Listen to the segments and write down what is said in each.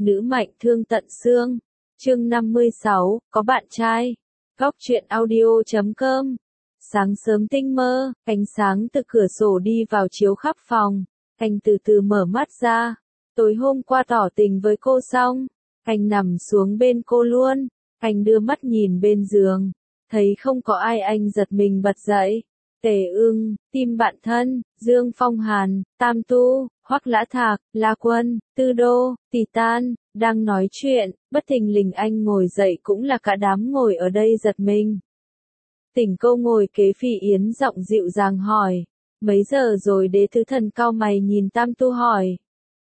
nữ mạnh thương tận xương. Chương 56, có bạn trai. Góc truyện audio.com. Sáng sớm tinh mơ, ánh sáng từ cửa sổ đi vào chiếu khắp phòng. Anh từ từ mở mắt ra. Tối hôm qua tỏ tình với cô xong, anh nằm xuống bên cô luôn. Anh đưa mắt nhìn bên giường, thấy không có ai, anh giật mình bật dậy. Tề Ưng, Tim Bạn Thân, Dương Phong Hàn, Tam Tu, Hoắc Lã Thạc, La Quân, Tư Đô, Titan, đang nói chuyện, bất thình lình anh ngồi dậy, cũng là cả đám ngồi ở đây giật mình. Tỉnh cô ngồi kế Phi Yến, giọng dịu dàng hỏi, mấy giờ rồi? Đế Tứ Thần cau mày nhìn Tam Tu hỏi.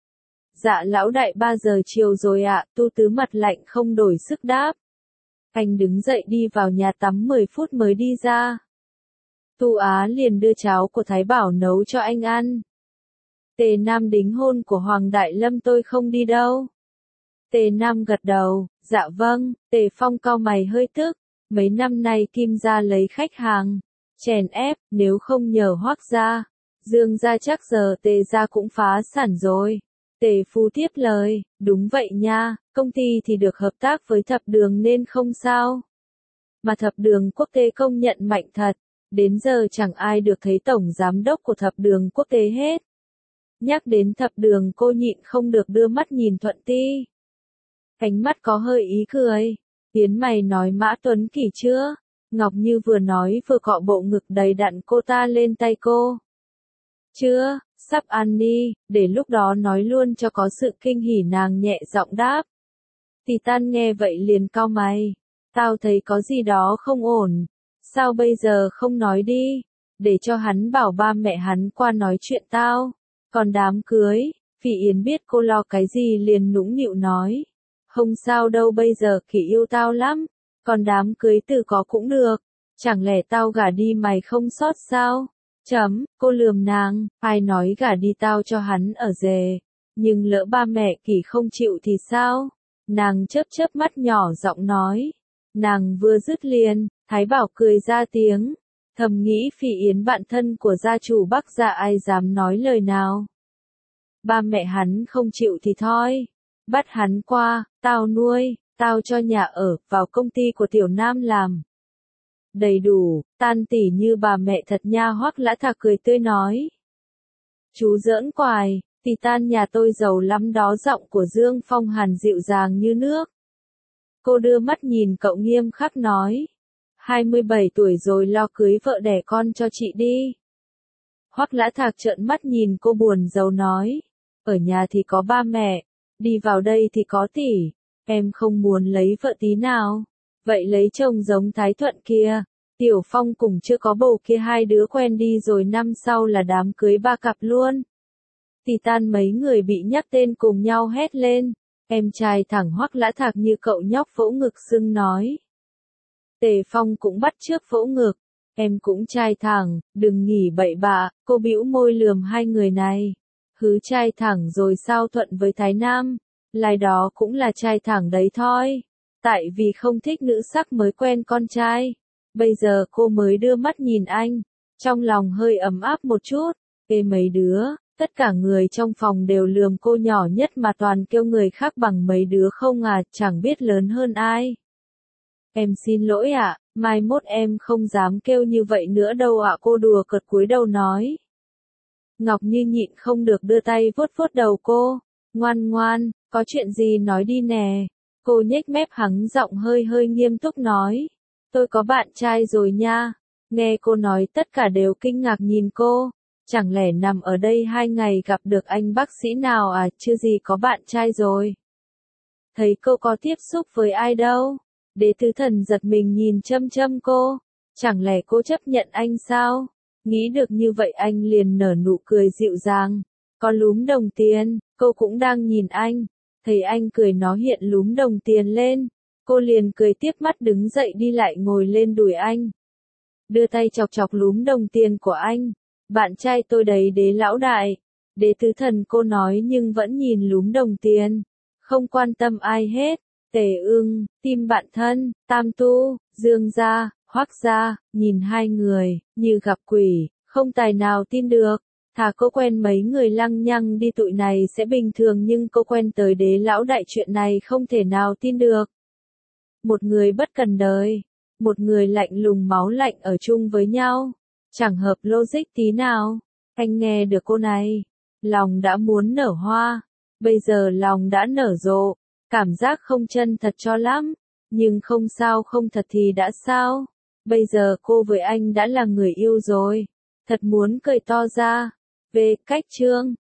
Dạ lão đại 3 giờ chiều rồi ạ. Tu Tứ mặt lạnh không đổi sức đáp. Anh đứng dậy đi vào nhà tắm 10 phút mới đi ra. Tu Á liền đưa cháo của Thái Bảo nấu cho anh ăn. Tề Nam đính hôn của Hoàng Đại Lâm tôi không đi đâu. Tề Nam gật đầu, dạ vâng. Tề Phong cau mày hơi tức. Mấy năm nay Kim gia lấy khách hàng, chèn ép, nếu không nhờ Hoắc gia, Dương gia chắc giờ Tề gia cũng phá sản rồi. Tề Phu tiếp lời, đúng vậy nha, công ty thì được hợp tác với Thập Đường nên không sao. Mà Thập Đường Quốc tế công nhận mạnh thật, đến giờ chẳng ai được thấy tổng giám đốc của Thập Đường Quốc tế hết. Nhắc đến Thập Đường cô nhịn không được đưa mắt nhìn Thuận Ti. Ánh mắt có hơi ý cười. Yến mày nói Mã Tuấn Kỳ chưa? Ngọc Như vừa nói vừa cọ bộ ngực đầy đặn cô ta lên tay cô. Chưa, sắp ăn đi, để lúc đó nói luôn cho có sự kinh hỉ, nàng nhẹ giọng đáp. Titan nghe vậy liền cau mày. Tao thấy có gì đó không ổn. Sao bây giờ không nói đi? Để cho hắn bảo ba mẹ hắn qua nói chuyện tao. Còn đám cưới, Phi Yến biết cô lo cái gì liền nũng nịu nói. Không sao đâu, bây giờ Kỳ yêu tao lắm. Còn đám cưới từ có cũng được. Chẳng lẽ tao gả đi mày không sót sao? Cô lườm nàng, ai nói gả đi tao cho hắn ở rể. Nhưng lỡ ba mẹ Kỳ không chịu thì sao? Nàng chớp chớp mắt nhỏ giọng nói. Nàng vừa dứt liền, Thái Bảo cười ra tiếng. Thầm nghĩ Phi Yến bạn thân của gia chủ Bắc gia, ai dám nói lời nào. Ba mẹ hắn không chịu thì thôi. Bắt hắn qua, tao nuôi, tao cho nhà ở, vào công ty của Tiểu Nam làm. Đầy đủ, tan tỉ như bà mẹ thật nha. Hoắc Lã Thạc cười tươi nói. Chú giỡn quài, Titan nhà tôi giàu lắm đó. Giọng của Dương Phong Hàn dịu dàng như nước. Cô đưa mắt nhìn cậu nghiêm khắc nói. 27 tuổi rồi, lo cưới vợ đẻ con cho chị đi. Hoắc Lã Thạc trợn mắt nhìn cô buồn rầu nói. Ở nhà thì có ba mẹ, đi vào đây thì có tỷ. Em không muốn lấy vợ tí nào. Vậy lấy chồng giống Thái Thuận kia. Tiểu Phong cùng chưa có bầu kia, hai đứa quen đi rồi năm sau là đám cưới 3 cặp luôn. Titan mấy người bị nhắc tên cùng nhau hét lên. Em trai thẳng. Hoắc Lã Thạc như cậu nhóc vỗ ngực sưng nói. Tề Phong cũng bắt chước vỗ ngực. Em cũng trai thẳng, đừng nghỉ bậy bạ. Cô bĩu môi lườm hai người này. Hứ, trai thẳng rồi sao? Thuận với Thái Nam, lai đó cũng là trai thẳng đấy thôi. Tại vì không thích nữ sắc mới quen con trai. Bây giờ cô mới đưa mắt nhìn anh, trong lòng hơi ấm áp một chút. Ê mấy đứa, tất cả người trong phòng đều lườm cô nhỏ nhất mà toàn kêu người khác bằng mấy đứa không à, chẳng biết lớn hơn ai. Em xin lỗi ạ, mai mốt em không dám kêu như vậy nữa đâu ạ. Cô đùa cợt cúi đầu nói. Ngọc Như nhịn không được đưa tay vuốt vuốt đầu cô. Ngoan ngoan, có chuyện gì nói đi nè. Cô nhếch mép hắng giọng hơi hơi nghiêm túc nói. Tôi có bạn trai rồi nha. Nghe cô nói tất cả đều kinh ngạc nhìn cô. Chẳng lẽ nằm ở đây 2 ngày gặp được anh bác sĩ nào à? Chưa gì có bạn trai rồi. Thấy cô có tiếp xúc với ai đâu. Đế Tứ Thần giật mình nhìn châm châm cô. Chẳng lẽ cô chấp nhận anh sao? Nghĩ được như vậy anh liền nở nụ cười dịu dàng. Có lúm đồng tiền, cô cũng đang nhìn anh. Thấy anh cười nó hiện lúm đồng tiền lên. Cô liền cười tiếp mắt đứng dậy đi lại ngồi lên đùi anh. Đưa tay chọc chọc lúm đồng tiền của anh. Bạn trai tôi đấy Đế lão đại. Đế Tứ Thần cô nói nhưng vẫn nhìn lúm đồng tiền. Không quan tâm ai hết. Tề Ưng, Tim Bạn Thân, Tam Tu, Dương gia, Hoắc gia, nhìn hai người, như gặp quỷ, không tài nào tin được. Thà cô quen mấy người lăng nhăng đi tụi này sẽ bình thường nhưng cô quen tới đế lão đại chuyện này không thể nào tin được. Một người bất cần đời, một người lạnh lùng máu lạnh ở chung với nhau. Chẳng hợp logic tí nào. Anh nghe được cô này. Lòng đã muốn nở hoa. Bây giờ lòng đã nở rộ. Cảm giác không chân thật cho lắm. Nhưng không sao không thật thì đã sao. Bây giờ cô với anh đã là người yêu rồi. Thật muốn cười to ra. Về cách chương.